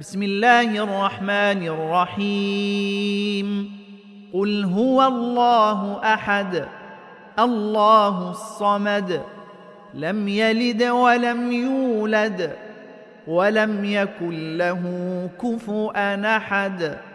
بسم الله الرحمن الرحيم قل هو الله أحد الله الصمد لم يلد ولم يولد ولم يكن له كفؤا أحد